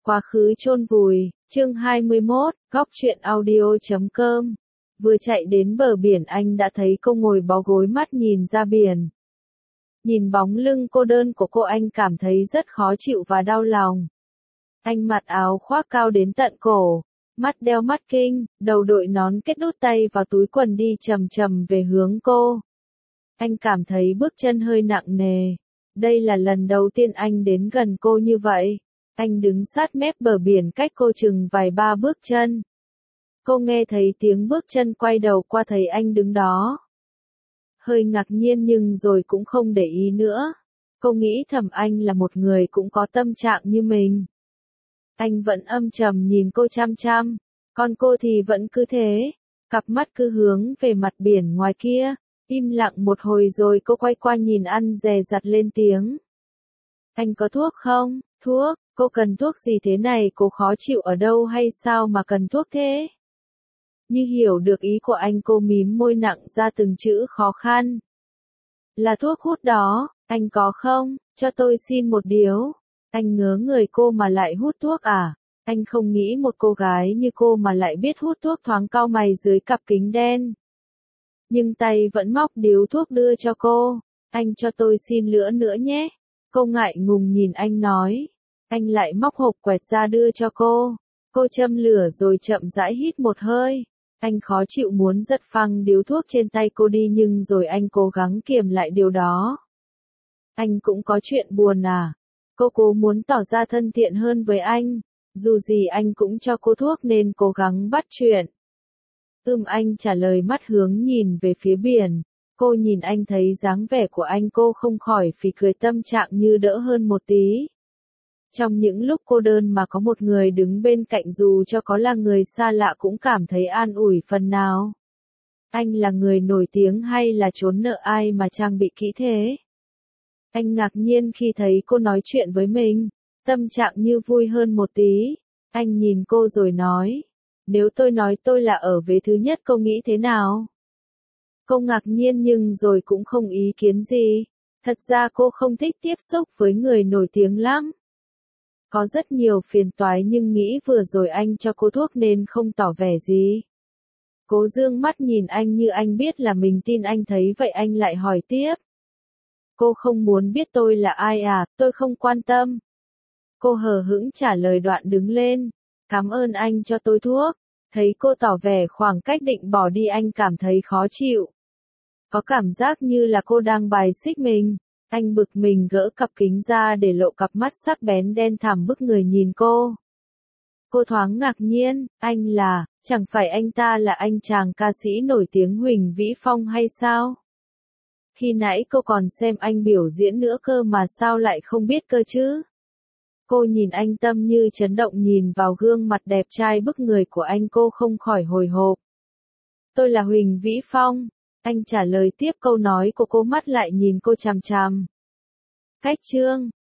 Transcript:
Quá khứ chôn vùi, chương 21, góc truyện audio.com. Vừa chạy đến bờ biển anh đã thấy cô ngồi bó gối mắt nhìn ra biển. Nhìn bóng lưng cô đơn của cô anh cảm thấy rất khó chịu và đau lòng. Anh mặc áo khoác cao đến tận cổ, mắt đeo mắt kinh, đầu đội nón kết đút tay vào túi quần đi chầm chầm về hướng cô. Anh cảm thấy bước chân hơi nặng nề. Đây là lần đầu tiên anh đến gần cô như vậy. Anh đứng sát mép bờ biển cách cô chừng vài ba bước chân. Cô nghe thấy tiếng bước chân quay đầu qua thấy anh đứng đó. Hơi ngạc nhiên nhưng rồi cũng không để ý nữa. Cô nghĩ thầm anh là một người cũng có tâm trạng như mình. Anh vẫn âm trầm nhìn cô chăm chăm, còn cô thì vẫn cứ thế, cặp mắt cứ hướng về mặt biển ngoài kia. Im lặng một hồi rồi cô quay qua nhìn anh dè dặt lên tiếng. Anh có thuốc không? Thuốc, cô cần thuốc gì thế này, cô khó chịu ở đâu hay sao mà cần thuốc thế? Như hiểu được ý của anh cô mím môi nặng ra từng chữ khó khăn. Là thuốc hút đó, anh có không? Cho tôi xin một điếu. Anh ngớ người cô mà lại hút thuốc à? Anh không nghĩ một cô gái như cô mà lại biết hút thuốc, thoáng cau mày dưới cặp kính đen. Nhưng tay vẫn móc điếu thuốc đưa cho cô. Anh cho tôi xin lửa nữa nhé. Cô ngại ngùng nhìn anh nói. Anh lại móc hộp quẹt ra đưa cho cô. Cô châm lửa rồi chậm rãi hít một hơi. Anh khó chịu muốn giật phăng điếu thuốc trên tay cô đi nhưng rồi anh cố gắng kiềm lại điều đó. Anh cũng có chuyện buồn à? Cô cố muốn tỏ ra thân thiện hơn với anh. Dù gì anh cũng cho cô thuốc nên cố gắng bắt chuyện. Anh trả lời, mắt hướng nhìn về phía biển. Cô nhìn anh thấy dáng vẻ của anh cô không khỏi phì cười, tâm trạng như đỡ hơn một tí. Trong những lúc cô đơn mà có một người đứng bên cạnh dù cho có là người xa lạ cũng cảm thấy an ủi phần nào. Anh là người nổi tiếng hay là trốn nợ ai mà trang bị kỹ thế? Anh ngạc nhiên khi thấy cô nói chuyện với mình, tâm trạng như vui hơn một tí. Anh nhìn cô rồi nói. Nếu tôi nói tôi là ở vế thứ nhất cô nghĩ thế nào? Cô ngạc nhiên nhưng rồi cũng không ý kiến gì. Thật ra cô không thích tiếp xúc với người nổi tiếng lắm. Có rất nhiều phiền toái nhưng nghĩ vừa rồi anh cho cô thuốc nên không tỏ vẻ gì. Cố dương mắt nhìn anh như anh biết là mình tin anh, thấy vậy anh lại hỏi tiếp. Cô không muốn biết tôi là ai à? Tôi không quan tâm. Cô hờ hững trả lời, đoạn đứng lên. Cảm ơn anh cho tôi thuốc. Thấy cô tỏ vẻ khoảng cách định bỏ đi anh cảm thấy khó chịu. Có cảm giác như là cô đang bài xích mình. Anh bực mình gỡ cặp kính ra để lộ cặp mắt sắc bén đen thẳm bức người nhìn cô. Cô thoáng ngạc nhiên, anh là, chẳng phải anh ta là anh chàng ca sĩ nổi tiếng Huỳnh Vĩ Phong hay sao? Khi nãy cô còn xem anh biểu diễn nữa cơ mà sao lại không biết cơ chứ? Cô nhìn anh, tâm như chấn động nhìn vào gương mặt đẹp trai bức người của anh, cô không khỏi hồi hộp. Tôi là Huỳnh Vĩ Phong. Anh trả lời tiếp câu nói của cô, mắt lại nhìn cô chằm chằm. Cách chương